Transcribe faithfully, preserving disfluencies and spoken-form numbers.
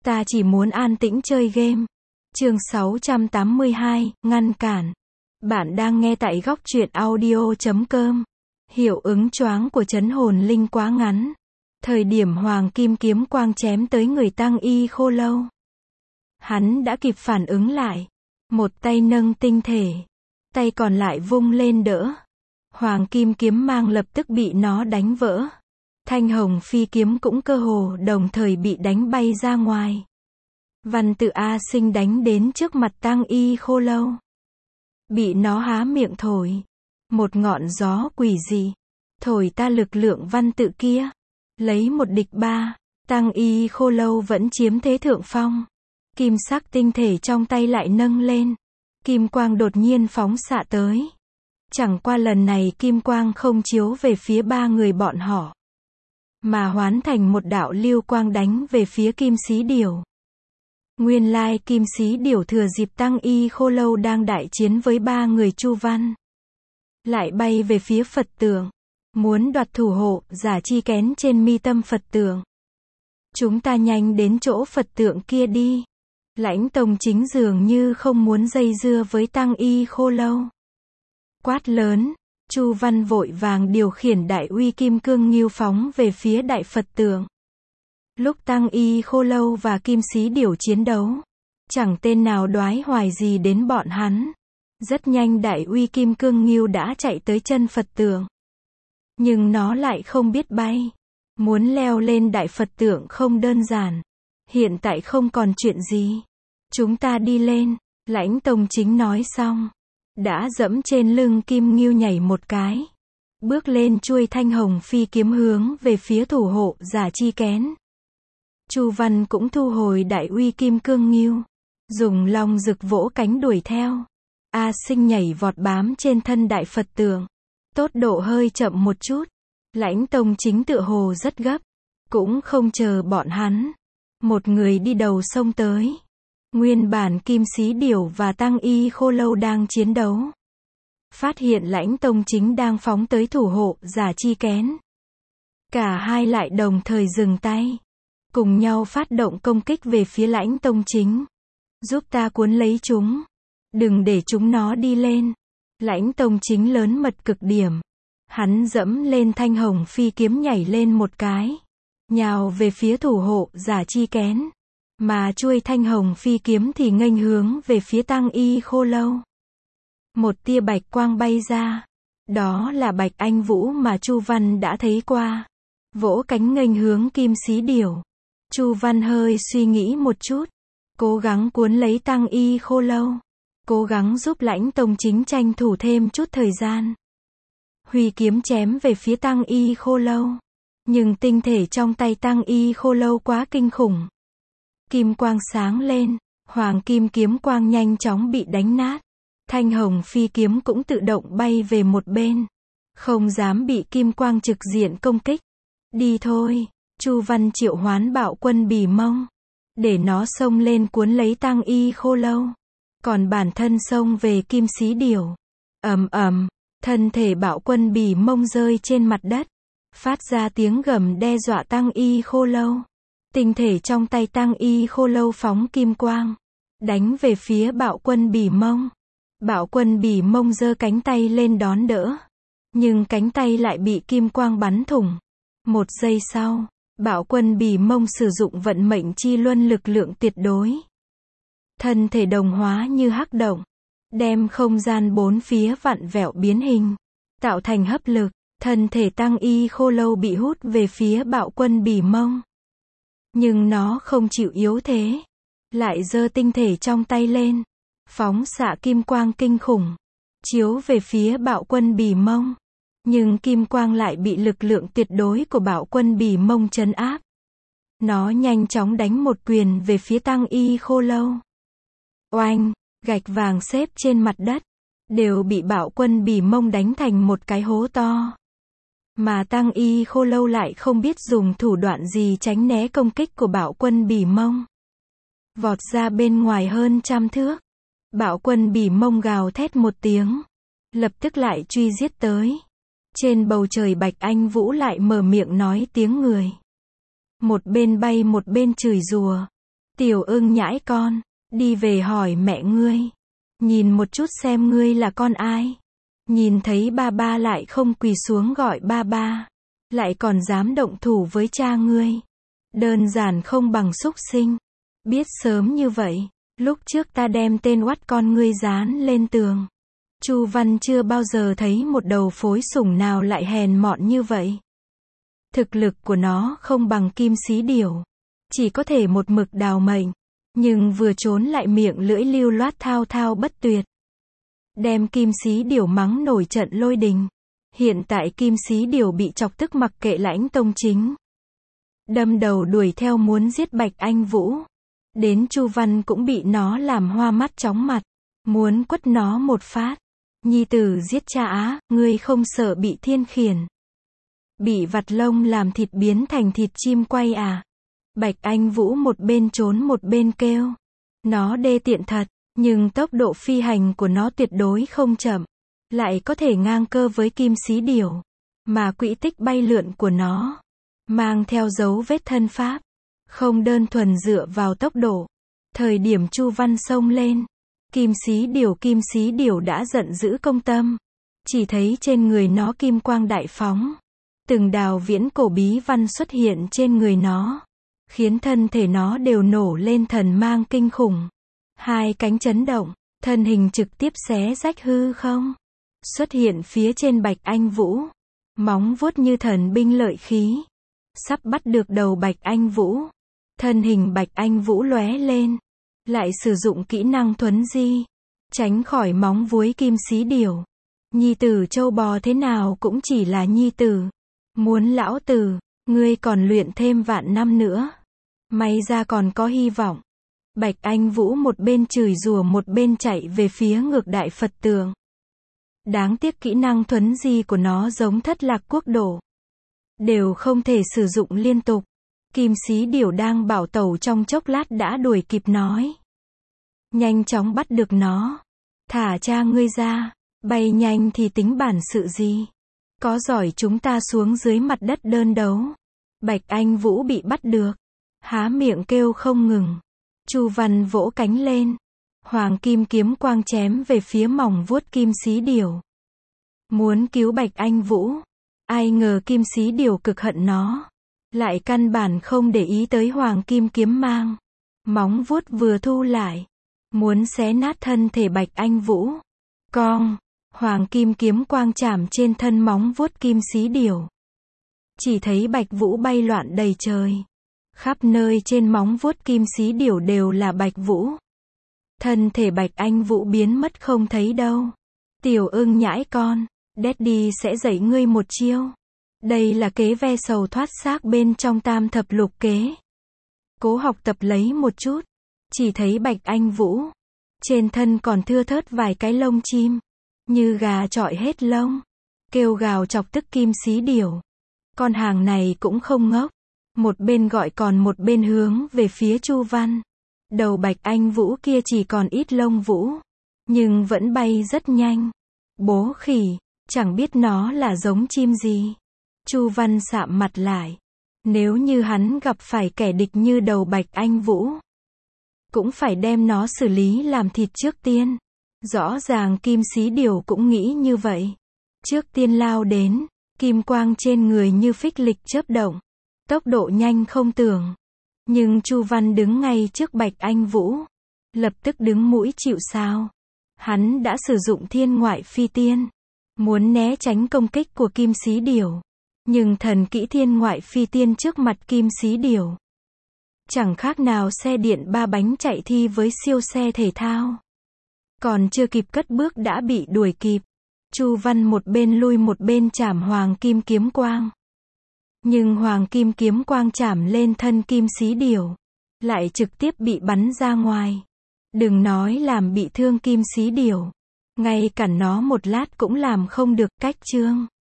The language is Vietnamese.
Ta chỉ muốn an tĩnh chơi game. Chương sáu trăm tám mươi hai, ngăn cản. Bạn đang nghe tại góc truyện audio chấm com. Hiệu ứng choáng của trấn hồn linh quá ngắn. Thời điểm hoàng kim kiếm quang chém tới người Tăng Y Khô Lâu, hắn đã kịp phản ứng lại. Một tay nâng tinh thể, tay còn lại vung lên đỡ. Hoàng kim kiếm mang lập tức bị nó đánh vỡ. Thanh hồng phi kiếm cũng cơ hồ đồng thời bị đánh bay ra ngoài. Văn Tự A Sinh đánh đến trước mặt Tăng Y Khô Lâu, bị nó há miệng thổi. Một ngọn gió quỷ dị thổi ta lực lượng Văn Tự kia, lấy một địch ba. Tăng Y Khô Lâu vẫn chiếm thế thượng phong. Kim sắc tinh thể trong tay lại nâng lên, kim quang đột nhiên phóng xạ tới. Chẳng qua lần này kim quang không chiếu về phía ba người bọn họ, mà hoán thành một đạo lưu quang đánh về phía Kim Xí Điểu. Nguyên lai Kim Xí Điểu thừa dịp Tăng Y Khô Lâu đang đại chiến với ba người Chu Văn, lại bay về phía Phật tượng, muốn đoạt thủ hộ giả chi kén trên mi tâm Phật tượng. Chúng ta nhanh đến chỗ Phật tượng kia đi. Lãnh Tông Chính dường như không muốn dây dưa với Tăng Y Khô Lâu, quát lớn. Chu Văn vội vàng điều khiển đại uy kim cương nghiêu phóng về phía đại Phật tượng. Lúc Tăng Y Khô Lâu và Kim Xí Điểu chiến đấu, chẳng tên nào đoái hoài gì đến bọn hắn. Rất nhanh đại uy kim cương nghiêu đã chạy tới chân Phật tượng, nhưng nó lại không biết bay. Muốn leo lên đại Phật tượng không đơn giản. Hiện tại không còn chuyện gì, chúng ta đi lên. Lãnh Tông Chính nói xong, đã dẫm trên lưng kim nghiêu nhảy một cái, bước lên chuôi thanh hồng phi kiếm hướng về phía thủ hộ giả chi kén. Chu Văn cũng thu hồi đại uy kim cương nghiêu, dùng long rực vỗ cánh đuổi theo. A Sinh nhảy vọt bám trên thân đại Phật tượng, tốc độ hơi chậm một chút. Lãnh Tông Chính tựa hồ rất gấp, cũng không chờ bọn hắn, một người đi đầu xông tới. Nguyên bản Kim Xí Điểu và Tăng Y Khô Lâu đang chiến đấu, phát hiện Lãnh Tông Chính đang phóng tới thủ hộ giả chi kén. Cả hai lại đồng thời dừng tay, cùng nhau phát động công kích về phía Lãnh Tông Chính. Giúp ta cuốn lấy chúng, đừng để chúng nó đi lên. Lãnh Tông Chính lớn mật cực điểm. Hắn dẫm lên thanh hồng phi kiếm nhảy lên một cái, nhào về phía thủ hộ giả chi kén. Mà chuôi thanh hồng phi kiếm thì nghênh hướng về phía Tăng Y Khô Lâu. Một tia bạch quang bay ra. Đó là Bạch Anh Vũ mà Chu Văn đã thấy qua. Vỗ cánh nghênh hướng Kim Xí Điểu. Chu Văn hơi suy nghĩ một chút, cố gắng cuốn lấy Tăng Y Khô Lâu, cố gắng giúp Lãnh Tông Chính tranh thủ thêm chút thời gian. Huy kiếm chém về phía Tăng Y Khô Lâu, nhưng tinh thể trong tay Tăng Y Khô Lâu quá kinh khủng. Kim quang sáng lên, hoàng kim kiếm quang nhanh chóng bị đánh nát. Thanh hồng phi kiếm cũng tự động bay về một bên, không dám bị kim quang trực diện công kích. Đi thôi. Chu Văn triệu hoán Bạo Quân Bì Mông, để nó xông lên cuốn lấy Tăng Y Khô Lâu, còn bản thân xông về Kim Xí Điểu. Ầm ầm, thân thể Bạo Quân Bì Mông rơi trên mặt đất, phát ra tiếng gầm đe dọa Tăng Y Khô Lâu. Tinh thể trong tay Tăng Y Khô Lâu phóng kim quang, đánh về phía Bạo Quân Bì Mông. Bạo Quân Bì Mông giơ cánh tay lên đón đỡ, nhưng cánh tay lại bị kim quang bắn thủng. Một giây sau, Bạo Quân Bì Mông sử dụng vận mệnh chi luân lực lượng tuyệt đối. Thân thể đồng hóa như hắc động, đem không gian bốn phía vặn vẹo biến hình, tạo thành hấp lực. Thân thể Tăng Y Khô Lâu bị hút về phía Bạo Quân Bì Mông, nhưng nó không chịu yếu thế, lại giơ tinh thể trong tay lên, phóng xạ kim quang kinh khủng, chiếu về phía Bạo Quân Bì Mông. Nhưng kim quang lại bị lực lượng tuyệt đối của Bạo Quân Bì Mông trấn áp. Nó nhanh chóng đánh một quyền về phía Tăng Y Khô Lâu. Oanh, gạch vàng xếp trên mặt đất, đều bị Bạo Quân Bì Mông đánh thành một cái hố to. Mà Tăng Y Khô Lâu lại không biết dùng thủ đoạn gì tránh né công kích của Bạo Quân Bì Mông. Vọt ra bên ngoài hơn trăm thước. Bạo Quân Bì Mông gào thét một tiếng, lập tức lại truy giết tới. Trên bầu trời Bạch Anh Vũ lại mở miệng nói tiếng người. Một bên bay một bên chửi rủa. Tiểu ưng nhãi con, đi về hỏi mẹ ngươi. Nhìn một chút xem ngươi là con ai. Nhìn thấy ba ba lại không quỳ xuống gọi ba ba. Lại còn dám động thủ với cha ngươi. Đơn giản không bằng súc sinh. Biết sớm như vậy, lúc trước ta đem tên oắt con ngươi dán lên tường. Chu Văn chưa bao giờ thấy một đầu phối sủng nào lại hèn mọn như vậy. Thực lực của nó không bằng Kim Xí Điểu. Chỉ có thể một mực đào mệnh. Nhưng vừa trốn lại miệng lưỡi lưu loát thao thao bất tuyệt. Đem Kim Xí Điểu mắng nổi trận lôi đình. Hiện tại Kim Xí Điểu bị chọc tức mặc kệ Lãnh Tông Chính. Đâm đầu đuổi theo muốn giết Bạch Anh Vũ. Đến Chu Văn cũng bị nó làm hoa mắt chóng mặt. Muốn quất nó một phát. Nhi tử giết cha á, ngươi không sợ bị thiên khiển. Bị vặt lông làm thịt biến thành thịt chim quay à. Bạch Anh Vũ một bên trốn một bên kêu. Nó đê tiện thật, nhưng tốc độ phi hành của nó tuyệt đối không chậm. Lại có thể ngang cơ với Kim Xí Điểu. Mà quỹ tích bay lượn của nó mang theo dấu vết thân pháp. Không đơn thuần dựa vào tốc độ. Thời điểm Chu Văn xông lên. Kim Xí Điểu Kim Xí Điểu đã giận dữ công tâm. Chỉ thấy trên người nó kim quang đại phóng. Từng đào viễn cổ bí văn xuất hiện trên người nó. Khiến thân thể nó đều nổ lên thần mang kinh khủng. Hai cánh chấn động, thân hình trực tiếp xé rách hư không. Xuất hiện phía trên Bạch Anh Vũ. Móng vuốt như thần binh lợi khí. Sắp bắt được đầu Bạch Anh Vũ. Thân hình Bạch Anh Vũ lóe lên. Lại sử dụng kỹ năng thuấn di. Tránh khỏi móng vuối Kim Xí Điểu. Nhi tử trâu bò thế nào cũng chỉ là nhi tử. Muốn lão tử, ngươi còn luyện thêm vạn năm nữa. May ra còn có hy vọng. Bạch Anh Vũ một bên chửi rủa một bên chạy về phía ngược Đại Phật Tượng. Đáng tiếc kỹ năng thuấn di của nó giống Thất Lạc Quốc Độ. Đều không thể sử dụng liên tục. Kim Xí Điểu đang bảo tẩu trong chốc lát đã đuổi kịp nói. Nhanh chóng bắt được nó. Thả cha ngươi ra. Bay nhanh thì tính bản sự gì. Có giỏi chúng ta xuống dưới mặt đất đơn đấu. Bạch Anh Vũ bị bắt được. Há miệng kêu không ngừng. Chu Văn vỗ cánh lên. Hoàng kim kiếm quang chém về phía mỏng vuốt Kim Xí Điểu. Muốn cứu Bạch Anh Vũ. Ai ngờ Kim Xí Điểu cực hận nó. Lại căn bản không để ý tới hoàng kim kiếm mang. Móng vuốt vừa thu lại. Muốn xé nát thân thể Bạch Anh Vũ. Cong. Hoàng kim kiếm quang chạm trên thân móng vuốt Kim Xí Điểu. Chỉ thấy Bạch Vũ bay loạn đầy trời. Khắp nơi trên móng vuốt Kim Xí Điểu đều là Bạch Vũ. Thân thể Bạch Anh Vũ biến mất không thấy đâu. Tiểu ưng nhãi con, Daddy sẽ dạy ngươi một chiêu. Đây là kế ve sầu thoát xác bên trong tam thập lục kế. Cố học tập lấy một chút. Chỉ thấy Bạch Anh Vũ. Trên thân còn thưa thớt vài cái lông chim. Như gà chọi hết lông. Kêu gào chọc tức Kim Xí Điểu. Con hàng này cũng không ngốc. Một bên gọi còn một bên hướng về phía Chu Văn. Đầu Bạch Anh Vũ kia chỉ còn ít lông vũ. Nhưng vẫn bay rất nhanh. Bố khỉ, chẳng biết nó là giống chim gì. Chu Văn sạm mặt lại. Nếu như hắn gặp phải kẻ địch như đầu Bạch Anh Vũ. Cũng phải đem nó xử lý làm thịt trước tiên. Rõ ràng Kim Xí Điểu cũng nghĩ như vậy. Trước tiên lao đến. Kim quang trên người như phích lịch chớp động. Tốc độ nhanh không tưởng. Nhưng Chu Văn đứng ngay trước Bạch Anh Vũ. Lập tức đứng mũi chịu sào. Hắn đã sử dụng thiên ngoại phi tiên. Muốn né tránh công kích của Kim Xí Điểu. Nhưng thần kỹ thiên ngoại phi tiên trước mặt Kim Xí Điểu. Chẳng khác nào xe điện ba bánh chạy thi với siêu xe thể thao. Còn chưa kịp cất bước đã bị đuổi kịp. Chu Văn một bên lui một bên chảm hoàng kim kiếm quang. Nhưng hoàng kim kiếm quang chảm lên thân Kim Xí Điểu. Lại trực tiếp bị bắn ra ngoài. Đừng nói làm bị thương Kim Xí Điểu. Ngay cả nó một lát cũng làm không được cách trương.